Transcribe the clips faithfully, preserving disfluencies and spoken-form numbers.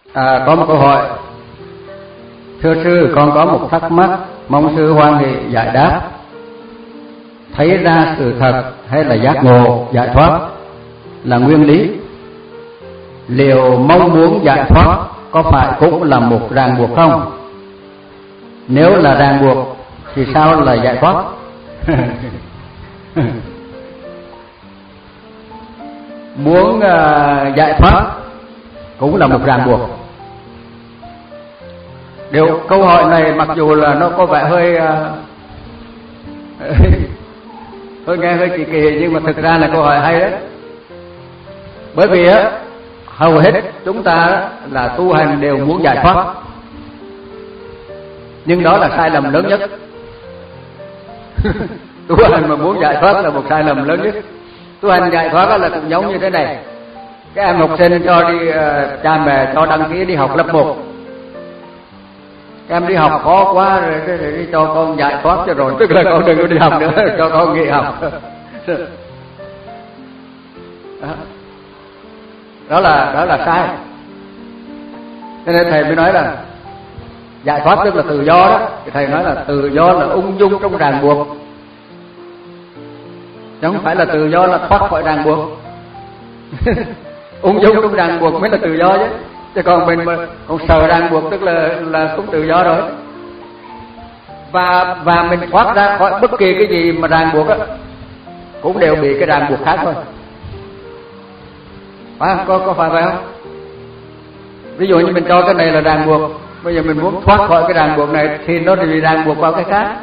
À, có một câu hỏi. Thưa sư, con có một thắc mắc, mong sư hoan hỷ giải đáp. Thấy ra sự thật hay là giác ngộ, giải thoát là nguyên lý? Liệu mong muốn giải thoát có phải cũng là một ràng buộc không? Nếu là ràng buộc thì sao là giải thoát? Muốn uh, giải thoát cũng là một ràng buộc. Điều câu hỏi này mặc dù là nó có vẻ hơi uh, hơi nghe hơi kỳ kỳ, nhưng mà thực ra là câu hỏi hay đấy. Bởi vì á, hầu hết chúng ta là tu hành đều muốn giải thoát, nhưng đó là sai lầm lớn nhất. Tu hành mà muốn giải thoát là một sai lầm lớn nhất. Tu hành giải thoát là cũng giống như thế này. Các em học sinh cho đi, uh, cha mẹ cho đăng ký đi học lớp một. Các em đi học khó quá rồi, rồi, rồi đi cho con giải thoát cho rồi, tức là con đừng có đi học nữa, cho con nghỉ học. Đó là đó là sai. Cho nên thầy mới nói là giải thoát tức là tự do đó. Thì thầy nói là tự do là ung dung trong ràng buộc, chứ không phải là tự do là thoát khỏi ràng buộc. Ung dung trong ràng buộc mới là tự do chứ. Chứ còn mình mà còn sợ ràng buộc tức là là không tự do rồi. Và và mình thoát ra khỏi bất kỳ cái gì mà ràng buộc á, cũng đều bị cái ràng buộc khác thôi. Phải không? Có, có phải vậy không? Ví dụ như mình cho cái này là ràng buộc, bây giờ mình muốn thoát khỏi cái ràng buộc này thì nó bị ràng buộc vào cái khác.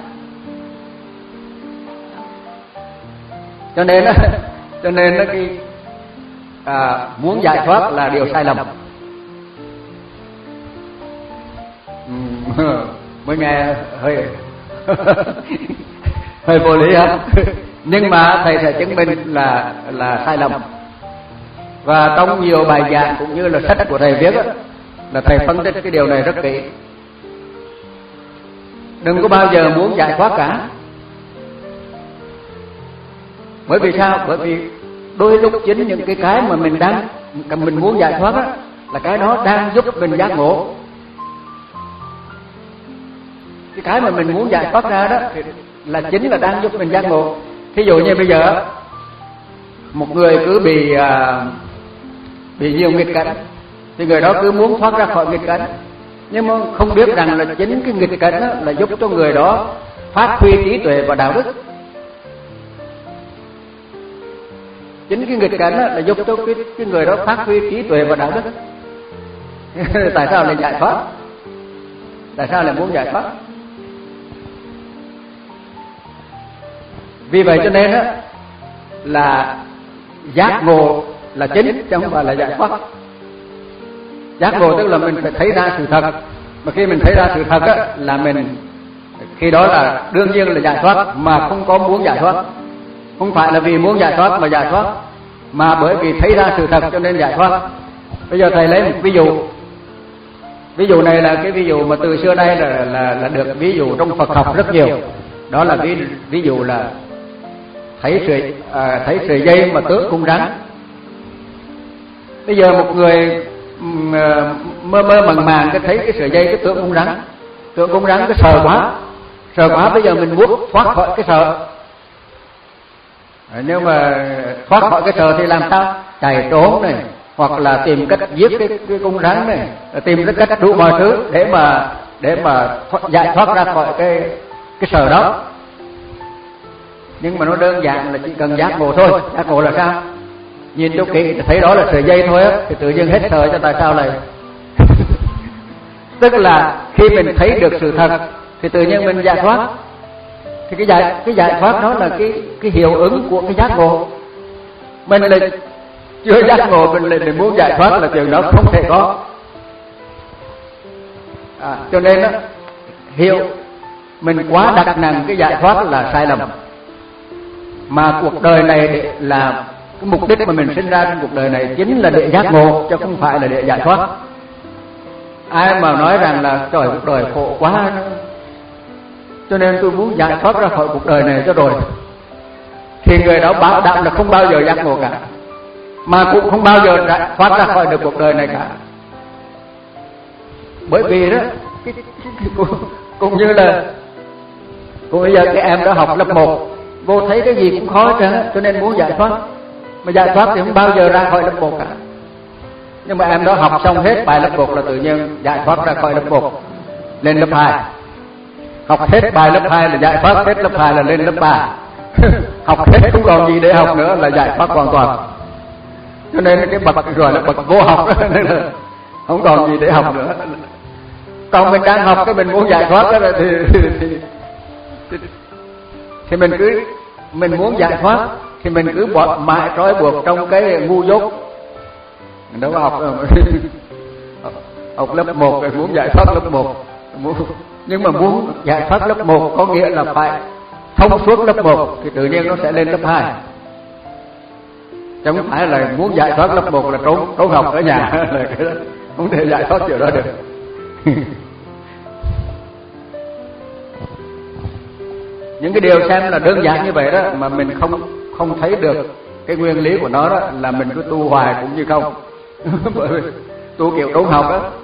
Cho nên á, cho nên nó cái à, muốn giải thoát là điều sai lầm. Mới nghe hơi hơi vô lý ha. Nhưng mà thầy sẽ chứng minh là là sai lầm. Và trong nhiều bài giảng cũng như là sách của thầy viết á, là thầy phân tích cái điều này rất kỹ. Đừng có bao giờ muốn giải thoát cả. Bởi vì sao? Bởi vì đôi lúc chính những cái cái mà mình đang mình muốn giải thoát á, là cái đó đang giúp mình giác ngộ. Cái cái mà mình muốn giải thoát ra đó là chính là đang giúp mình giác ngộ. Thí dụ như bây giờ một người cứ bị à, bị nhiều nghịch cảnh, thì người đó cứ muốn thoát ra khỏi nghịch cảnh, nhưng mà không biết rằng là chính cái nghịch cảnh đó là giúp cho người đó phát huy trí tuệ và đạo đức. Chính cái nghịch cảnh đó là giúp cho cái, cái người đó phát huy trí tuệ và đạo đức. Tại sao lại giải thoát? Tại sao lại muốn giải thoát? Vì vậy cho nên á, là giác ngộ là chính, chứ không phải là giải thoát. Giác ngộ tức là mình phải thấy ra sự thật. Mà khi mình thấy ra sự thật á, là mình khi đó là đương nhiên là giải thoát, mà không có muốn giải thoát. Không phải là vì muốn giải thoát mà giải thoát, mà bởi vì thấy ra sự thật cho nên giải thoát. Bây giờ thầy lấy một ví dụ. Ví dụ này là cái ví dụ mà từ xưa nay là là, là được ví dụ trong Phật học rất nhiều. Đó là ví ví dụ là thấy sợi à, thấy sợi dây mà tước cung rắn. Bây giờ một người mơ mơ màng màng cái thấy cái sợi dây cái tước cung rắn, tước cung rắn cái sợ quá, sợ quá bây giờ mình muốn thoát khỏi cái sợ. Nếu mà thoát khỏi cái sợ thì làm sao? Chạy trốn này, hoặc là tìm cách giết cái cái cung rắn này, tìm cái cách đủ mọi thứ để mà để mà thoát, giải thoát ra khỏi cái cái sợ đó. Nhưng mà nó đơn giản là chỉ cần giác ngộ thôi. Giác ngộ là sao? Nhìn cho kỹ thấy đó là sợi dây thôi á, thì tự nhiên hết sợ, cho tại sao lại tức là khi mình thấy được sự thật thì tự nhiên mình giải thoát. Thì cái giải cái giải thoát đó là cái cái hiệu ứng của cái giác ngộ. Mình là chưa giác ngộ, mình lại muốn giải thoát là chuyện đó không thể có. À, cho nên đó, hiệu mình quá đặt nặng cái giải thoát là sai lầm. Mà cuộc đời này để là cái mục đích mà mình sinh ra trong cuộc đời này chính là để giác ngộ, chứ không phải là để giải thoát. Ai mà nói rằng là trời cuộc đời khổ quá, cho nên tôi muốn giải thoát ra khỏi cuộc đời này cho rồi, thì người đó bảo đảm là không bao giờ giác ngộ cả, mà cũng không bao giờ thoát ra khỏi được cuộc đời này cả. Bởi vì đó cái, cái, cái, cũng, cũng như là cũng bây giờ cái em đó học lớp một, vô thấy cái gì cũng khó hết, cho nên muốn giải thoát. Mà giải thoát thì không bao giờ ra khỏi lớp một cả. Nhưng mà em đó học xong hết bài lớp một là tự nhiên giải thoát ra khỏi lớp một, lên lớp hai. Học hết bài lớp hai là giải thoát hết lớp hai là lên lớp ba. Học hết không còn gì để học nữa là giải thoát hoàn toàn. Cho nên cái bậc gọi là bậc vô học đó, nên là không còn gì để học nữa. Còn mình đang học cái mình muốn giải thoát đó thì thì, thì, thì, thì mình cứ mình muốn giải thoát thì mình cứ bỏ mãi trói buộc trong cái ngu dốt. Mình đâu có học đâu. Học lớp một rồi muốn giải thoát lớp một, muốn, nhưng mà muốn giải thoát lớp một có nghĩa là phải thông suốt lớp một thì tự nhiên nó sẽ lên lớp hai. Chứ không phải là muốn giải thoát lớp một là trốn trốn học ở nhà, là cái đó không thể giải thoát kiểu đó được. Những cái điều xem là đơn giản như vậy đó mà mình không không thấy được cái nguyên lý của nó đó là mình cứ tu hoài cũng như không. Bởi vì tu kiểu trốn học đó